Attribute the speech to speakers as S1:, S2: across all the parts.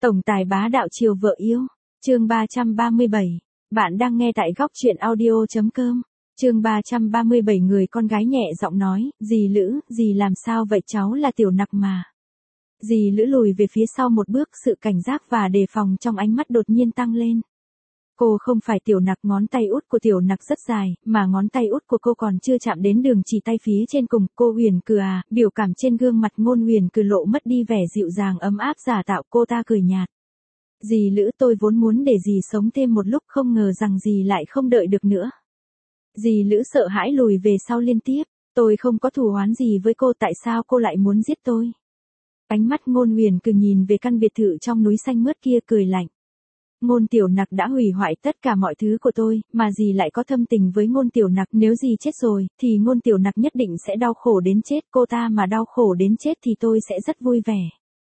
S1: Tổng tài bá đạo chiều vợ yêu. Chương 337. Bạn đang nghe tại góc truyện audio.com. Chương 337 người con gái nhẹ giọng nói, dì Lữ, dì làm sao vậy, cháu là Tiểu Nặc mà. Dì Lữ lùi về phía sau một bước, sự cảnh giác và đề phòng trong ánh mắt đột nhiên tăng lên. Cô không phải Tiểu Nặc, ngón tay út của Tiểu Nặc rất dài, mà ngón tay út của cô còn chưa chạm đến đường chỉ tay phía trên cùng. Cô Huyền Cừ à, biểu cảm trên gương mặt Ngôn Huyền Cừ lộ mất đi vẻ dịu dàng ấm áp giả tạo. Cô ta cười nhạt. Dì Lữ, tôi vốn muốn để dì sống thêm một lúc, không ngờ rằng dì lại không đợi được nữa. Dì Lữ sợ hãi lùi về sau liên tiếp. Tôi không có thù oán gì với cô, tại sao cô lại muốn giết tôi? Ánh mắt Ngôn Huyền Cừ nhìn về căn biệt thự trong núi xanh mướt kia cười lạnh. Ngôn Tiểu Nặc đã hủy hoại tất cả mọi thứ của tôi, mà dì lại có thâm tình với Ngôn Tiểu Nặc. Nếu dì chết rồi, thì Ngôn Tiểu Nặc nhất định sẽ đau khổ đến chết. Cô ta mà đau khổ đến chết thì tôi sẽ rất vui vẻ.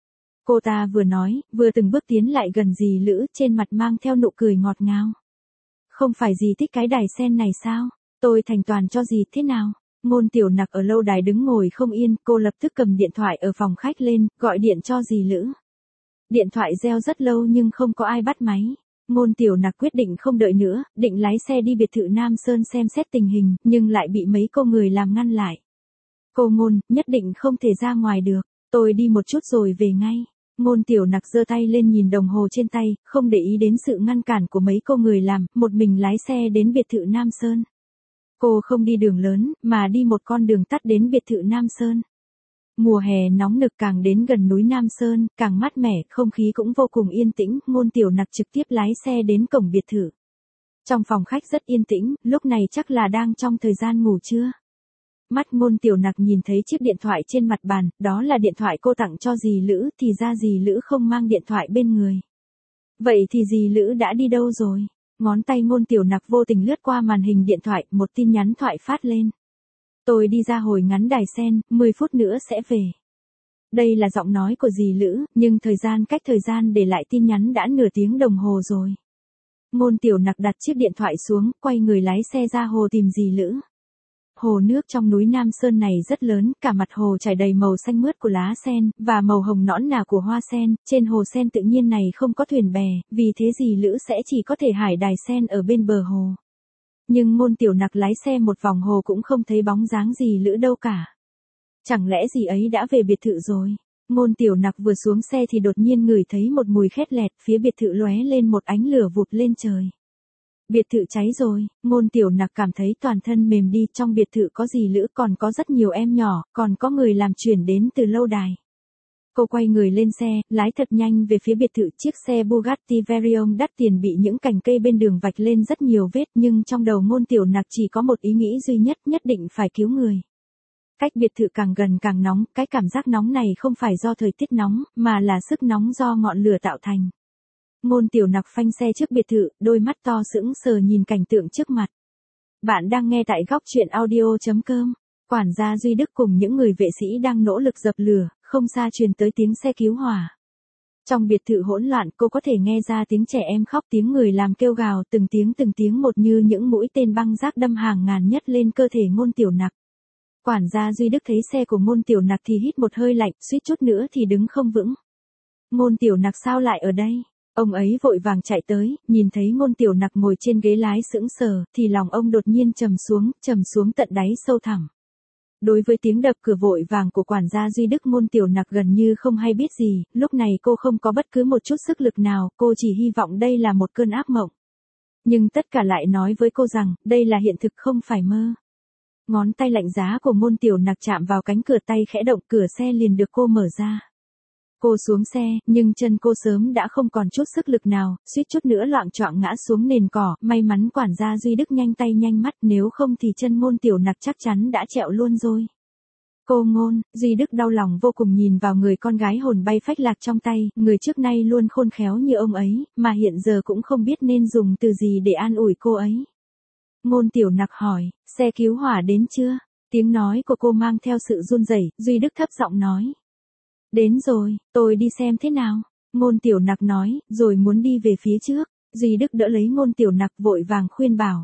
S1: Cô ta vừa nói, vừa từng bước tiến lại gần dì Lữ, trên mặt mang theo nụ cười ngọt ngào. Không phải dì thích cái đài sen này sao? Tôi thành toàn cho dì, thế nào? Ngôn Tiểu Nặc ở lâu đài đứng ngồi không yên, cô lập tức cầm điện thoại ở phòng khách lên, gọi điện cho dì Lữ. Điện thoại reo rất lâu nhưng không có ai bắt máy. Ngôn Tiểu Nặc quyết định không đợi nữa, định lái xe đi biệt thự Nam Sơn xem xét tình hình, nhưng lại bị mấy cô người làm ngăn lại. Cô Ngôn, nhất định không thể ra ngoài được, tôi đi một chút rồi về ngay. Ngôn Tiểu Nặc giơ tay lên nhìn đồng hồ trên tay, không để ý đến sự ngăn cản của mấy cô người làm, một mình lái xe đến biệt thự Nam Sơn. Cô không đi đường lớn, mà đi một con đường tắt đến biệt thự Nam Sơn. Mùa hè nóng nực, càng đến gần núi Nam Sơn, càng mát mẻ, không khí cũng vô cùng yên tĩnh. Ngôn Tiểu Nặc trực tiếp lái xe đến cổng biệt thự. Trong phòng khách rất yên tĩnh, lúc này chắc là đang trong thời gian ngủ trưa. Mắt Ngôn Tiểu Nặc nhìn thấy chiếc điện thoại trên mặt bàn, đó là điện thoại cô tặng cho dì Lữ, thì ra dì Lữ không mang điện thoại bên người. Vậy thì dì Lữ đã đi đâu rồi? Ngón tay Ngôn Tiểu Nặc vô tình lướt qua màn hình điện thoại, một tin nhắn thoại phát lên. Tôi đi ra hồi ngắn đài sen, 10 phút nữa sẽ về. Đây là giọng nói của dì Lữ, nhưng cách thời gian để lại tin nhắn đã nửa tiếng đồng hồ rồi. Ngôn Tiểu Nặc đặt chiếc điện thoại xuống, quay người lái xe ra hồ tìm dì Lữ. Hồ nước trong núi Nam Sơn này rất lớn, cả mặt hồ trải đầy màu xanh mướt của lá sen, và màu hồng nõn nà của hoa sen. Trên hồ sen tự nhiên này không có thuyền bè, vì thế dì Lữ sẽ chỉ có thể hải đài sen ở bên bờ hồ. Nhưng Ngôn Tiểu Nặc lái xe một vòng hồ cũng không thấy bóng dáng dì Lữ đâu cả. Chẳng lẽ dì ấy đã về biệt thự rồi? Ngôn Tiểu Nặc vừa xuống xe thì đột nhiên ngửi thấy một mùi khét lẹt, phía biệt thự lóe lên một ánh lửa vụt lên trời. Biệt thự cháy rồi. Ngôn Tiểu Nặc cảm thấy toàn thân mềm đi, trong biệt thự có dì Lữ, còn có rất nhiều em nhỏ, còn có người làm chuyển đến từ lâu đài. Cô quay người lên xe, lái thật nhanh về phía biệt thự. Chiếc xe Bugatti Veyron đắt tiền bị những cành cây bên đường vạch lên rất nhiều vết, nhưng trong đầu Ngôn Tiểu Nặc chỉ có một ý nghĩ duy nhất, nhất định phải cứu người. Cách biệt thự càng gần càng nóng, cái cảm giác nóng này không phải do thời tiết nóng, mà là sức nóng do ngọn lửa tạo thành. Ngôn Tiểu Nặc phanh xe trước biệt thự, đôi mắt to sững sờ nhìn cảnh tượng trước mặt. Bạn đang nghe tại góc truyện audio.com. Quản gia Duy Đức cùng những người vệ sĩ đang nỗ lực dập lửa, không xa truyền tới tiếng xe cứu hỏa. Trong biệt thự hỗn loạn, cô có thể nghe ra tiếng trẻ em khóc, tiếng người làm kêu gào, từng tiếng một như những mũi tên băng rác đâm hàng ngàn nhất lên cơ thể Ngôn Tiểu Nặc. Quản gia Duy Đức thấy xe của Ngôn Tiểu Nặc thì hít một hơi lạnh, suýt chút nữa thì đứng không vững. Ngôn Tiểu Nặc sao lại ở đây? Ông ấy vội vàng chạy tới, nhìn thấy Ngôn Tiểu Nặc ngồi trên ghế lái sững sờ, thì lòng ông đột nhiên trầm xuống tận đáy sâu thẳm. Đối với tiếng đập cửa vội vàng của quản gia Duy Đức, Ngôn Tiểu Nặc gần như không hay biết gì, lúc này cô không có bất cứ một chút sức lực nào, cô chỉ hy vọng đây là một cơn ác mộng. Nhưng tất cả lại nói với cô rằng, đây là hiện thực không phải mơ. Ngón tay lạnh giá của Ngôn Tiểu Nặc chạm vào cánh cửa, tay khẽ động, cửa xe liền được cô mở ra. Cô xuống xe, nhưng chân cô sớm đã không còn chút sức lực nào, suýt chút nữa loạng choạng ngã xuống nền cỏ. May mắn quản gia Duy Đức nhanh tay nhanh mắt, nếu không thì chân Ngôn Tiểu Nặc chắc chắn đã trẹo luôn rồi. Cô Ngôn, Duy Đức đau lòng vô cùng nhìn vào người con gái hồn bay phách lạc trong tay, người trước nay luôn khôn khéo như ông ấy, mà hiện giờ cũng không biết nên dùng từ gì để an ủi cô ấy. Ngôn Tiểu Nặc hỏi, xe cứu hỏa đến chưa? Tiếng nói của cô mang theo sự run rẩy. Duy Đức thấp giọng nói. Đến rồi, tôi đi xem thế nào. Ngôn Tiểu Nặc nói, rồi muốn đi về phía trước. Duy Đức đỡ lấy Ngôn Tiểu Nặc vội vàng khuyên bảo.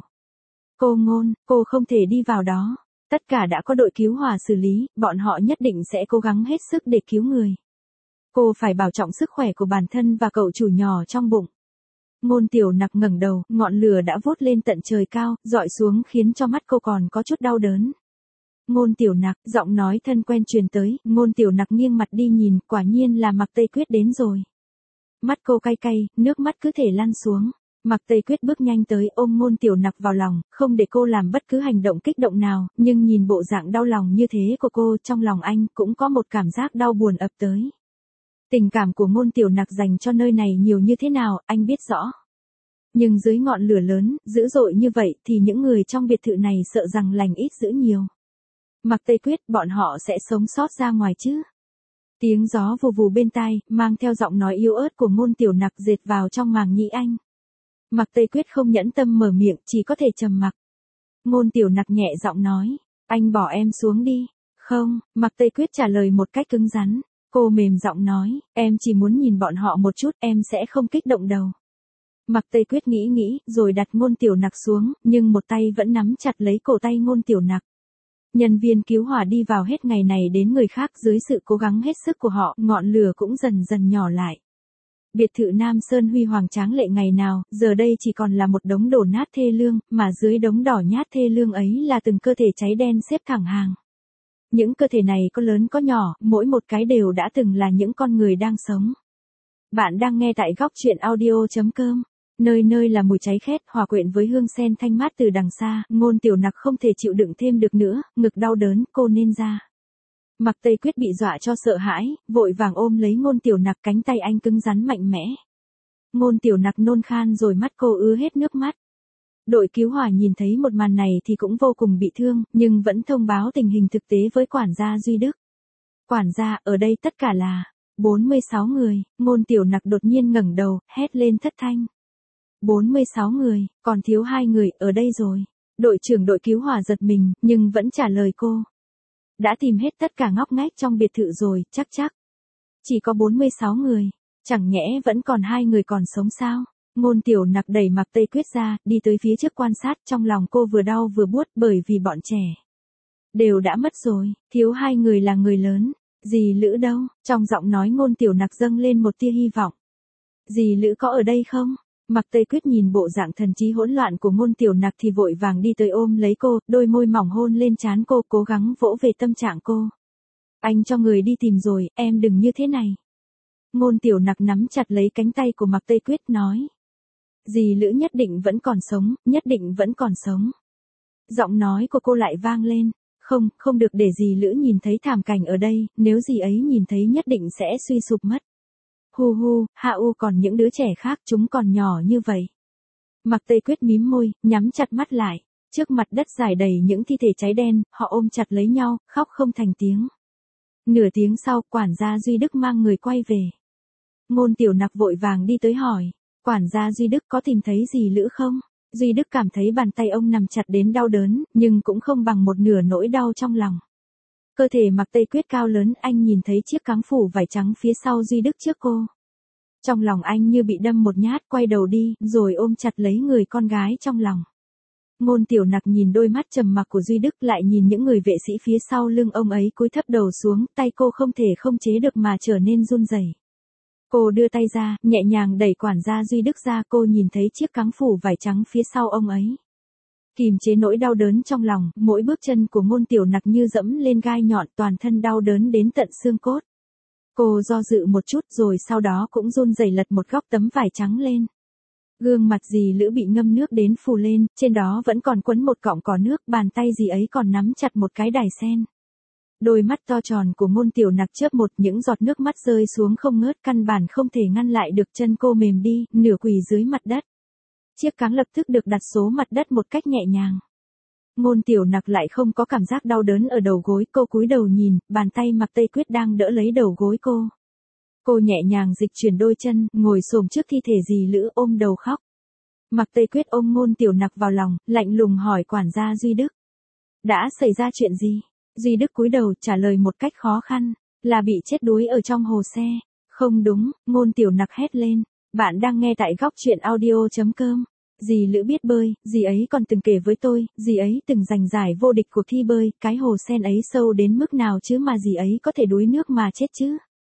S1: Cô Ngôn, cô không thể đi vào đó. Tất cả đã có đội cứu hỏa xử lý, bọn họ nhất định sẽ cố gắng hết sức để cứu người. Cô phải bảo trọng sức khỏe của bản thân và cậu chủ nhỏ trong bụng. Ngôn Tiểu Nặc ngẩng đầu, ngọn lửa đã vút lên tận trời cao, dọi xuống khiến cho mắt cô còn có chút đau đớn. Ngôn Tiểu Nặc, giọng nói thân quen truyền tới, Ngôn Tiểu Nặc nghiêng mặt đi nhìn, quả nhiên là Mạc Tây Quyết đến rồi. Mắt cô cay cay, nước mắt cứ thể lăn xuống. Mạc Tây Quyết bước nhanh tới ôm Ngôn Tiểu Nặc vào lòng, không để cô làm bất cứ hành động kích động nào, nhưng nhìn bộ dạng đau lòng như thế của cô, trong lòng anh cũng có một cảm giác đau buồn ập tới. Tình cảm của Ngôn Tiểu Nặc dành cho nơi này nhiều như thế nào, anh biết rõ. Nhưng dưới ngọn lửa lớn, dữ dội như vậy thì những người trong biệt thự này sợ rằng lành ít dữ nhiều. Mạc Tây Quyết, bọn họ sẽ sống sót ra ngoài chứ? Tiếng gió vù vù bên tai, mang theo giọng nói yếu ớt của Ngôn Tiểu Nặc dệt vào trong màng nhĩ anh. Mạc Tây Quyết không nhẫn tâm mở miệng, chỉ có thể trầm mặc. Ngôn Tiểu Nặc nhẹ giọng nói, anh bỏ em xuống đi. Không, Mạc Tây Quyết trả lời một cách cứng rắn. Cô mềm giọng nói, em chỉ muốn nhìn bọn họ một chút, em sẽ không kích động đâu. Mạc Tây Quyết nghĩ, rồi đặt Ngôn Tiểu Nặc xuống, nhưng một tay vẫn nắm chặt lấy cổ tay Ngôn Tiểu Nặc. Nhân viên cứu hỏa đi vào hết ngày này đến người khác, dưới sự cố gắng hết sức của họ, ngọn lửa cũng dần dần nhỏ lại. Biệt thự Nam Sơn huy hoàng tráng lệ ngày nào, giờ đây chỉ còn là một đống đổ nát thê lương, mà dưới đống đỏ nhát thê lương ấy là từng cơ thể cháy đen xếp thẳng hàng. Những cơ thể này có lớn có nhỏ, mỗi một cái đều đã từng là những con người đang sống. Bạn đang nghe tại góc truyện audio.com. Nơi nơi là mùi cháy khét, hòa quyện với hương sen thanh mát từ đằng xa, Ngôn Tiểu Nặc không thể chịu đựng thêm được nữa, ngực đau đớn, cô nên ra. Mạc Tây Quyết bị dọa cho sợ hãi, vội vàng ôm lấy Ngôn Tiểu Nặc, cánh tay anh cứng rắn mạnh mẽ. Ngôn Tiểu Nặc nôn khan rồi mắt cô ứa hết nước mắt. Đội cứu hỏa nhìn thấy một màn này thì cũng vô cùng bị thương, nhưng vẫn thông báo tình hình thực tế với quản gia Duy Đức. Quản gia, ở đây tất cả là 46 người, Ngôn Tiểu Nặc đột nhiên ngẩng đầu, hét lên thất thanh. 46 người, còn thiếu 2 người, ở đây rồi. Đội trưởng đội cứu hỏa giật mình, nhưng vẫn trả lời cô. Đã tìm hết tất cả ngóc ngách trong biệt thự rồi, chắc. Chỉ có 46 người, chẳng nhẽ vẫn còn 2 người còn sống sao? Ngôn Tiểu Nặc đẩy Mạc Tây Quyết ra, đi tới phía trước quan sát, trong lòng cô vừa đau vừa buốt bởi vì bọn trẻ đều đã mất rồi, thiếu 2 người là người lớn. Dì Lữ đâu? Trong giọng nói Ngôn Tiểu Nặc dâng lên một tia hy vọng. Dì Lữ có ở đây không? Mạc Tây Quyết nhìn bộ dạng thần trí hỗn loạn của Ngôn Tiểu Nặc thì vội vàng đi tới ôm lấy cô, đôi môi mỏng hôn lên trán cô, cố gắng vỗ về tâm trạng cô. Anh cho người đi tìm rồi, em đừng như thế này. Ngôn Tiểu Nặc nắm chặt lấy cánh tay của Mạc Tây Quyết nói. Dì Lữ nhất định vẫn còn sống, nhất định vẫn còn sống. Giọng nói của cô lại vang lên. Không được để dì Lữ nhìn thấy thảm cảnh ở đây, nếu dì ấy nhìn thấy nhất định sẽ suy sụp mất. Hu, còn những đứa trẻ khác chúng còn nhỏ như vậy. Mạc Tây Quyết mím môi, nhắm chặt mắt lại. Trước mặt đất rải đầy những thi thể cháy đen, họ ôm chặt lấy nhau, khóc không thành tiếng. Nửa tiếng sau, quản gia Duy Đức mang người quay về. Ngôn Tiểu Nặc vội vàng đi tới hỏi. Quản gia Duy Đức có tìm thấy dì Lữ không? Duy Đức cảm thấy bàn tay ông nằm chặt đến đau đớn, nhưng cũng không bằng một nửa nỗi đau trong lòng. Cơ thể Mạc Tây Quyết cao lớn, anh nhìn thấy chiếc cáng phủ vải trắng phía sau Duy Đức trước cô. Trong lòng anh như bị đâm một nhát, quay đầu đi, rồi ôm chặt lấy người con gái trong lòng. Ngôn Tiểu Nặc nhìn đôi mắt trầm mặc của Duy Đức, lại nhìn những người vệ sĩ phía sau lưng ông ấy cúi thấp đầu xuống, tay cô không thể không chế được mà trở nên run rẩy. Cô đưa tay ra, nhẹ nhàng đẩy quản gia Duy Đức ra, cô nhìn thấy chiếc cáng phủ vải trắng phía sau ông ấy. Kìm chế nỗi đau đớn trong lòng, mỗi bước chân của Ngôn Tiểu Nặc như dẫm lên gai nhọn, toàn thân đau đớn đến tận xương cốt. Cô do dự một chút rồi sau đó cũng run rẩy lật một góc tấm vải trắng lên. Gương mặt dì Lữ bị ngâm nước đến phù lên, trên đó vẫn còn quấn một cọng cỏ nước, bàn tay dì ấy còn nắm chặt một cái đài sen. Đôi mắt to tròn của Ngôn Tiểu Nặc chớp một, những giọt nước mắt rơi xuống không ngớt, căn bản không thể ngăn lại được, chân cô mềm đi, nửa quỳ dưới mặt đất. Chiếc cáng lập tức được đặt số mặt đất một cách nhẹ nhàng. Ngôn Tiểu Nặc lại không có cảm giác đau đớn ở đầu gối, cô cúi đầu nhìn, bàn tay Mạc Tây Quyết đang đỡ lấy đầu gối cô. Cô nhẹ nhàng dịch chuyển đôi chân, ngồi xổm trước thi thể dì Lữ, ôm đầu khóc. Mạc Tây Quyết ôm Ngôn Tiểu Nặc vào lòng, lạnh lùng hỏi quản gia Duy Đức. Đã xảy ra chuyện gì? Duy Đức cúi đầu trả lời một cách khó khăn, là bị chết đuối ở trong hồ xe. Không đúng, Ngôn Tiểu Nặc hét lên. Bạn đang nghe tại góc truyện audio.com. Dì Lữ biết bơi, dì ấy còn từng kể với tôi, dì ấy từng giành giải vô địch cuộc thi bơi, cái hồ sen ấy sâu đến mức nào chứ mà dì ấy có thể đuối nước mà chết chứ.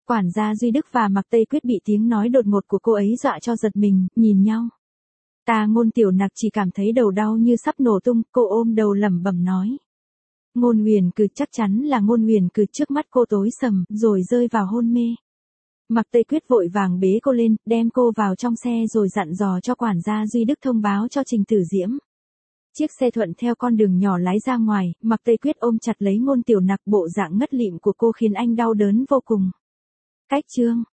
S1: Quản gia Duy Đức và Mạc Tây Quyết bị tiếng nói đột ngột của cô ấy dọa cho giật mình, nhìn nhau. Ta Ngôn Tiểu Nặc chỉ cảm thấy đầu đau như sắp nổ tung, cô ôm đầu lẩm bẩm nói. Ngôn Huyền Cừ, chắc chắn là Ngôn Huyền Cừ. Trước mắt cô tối sầm, rồi rơi vào hôn mê. Mạc Tây Quyết vội vàng bế cô lên, đem cô vào trong xe rồi dặn dò cho quản gia Duy Đức thông báo cho Trình Tử Diễm. Chiếc xe thuận theo con đường nhỏ lái ra ngoài, Mạc Tây Quyết ôm chặt lấy Ngôn Tiểu Nặc, bộ dạng ngất lịm của cô khiến anh đau đớn vô cùng. Cách chương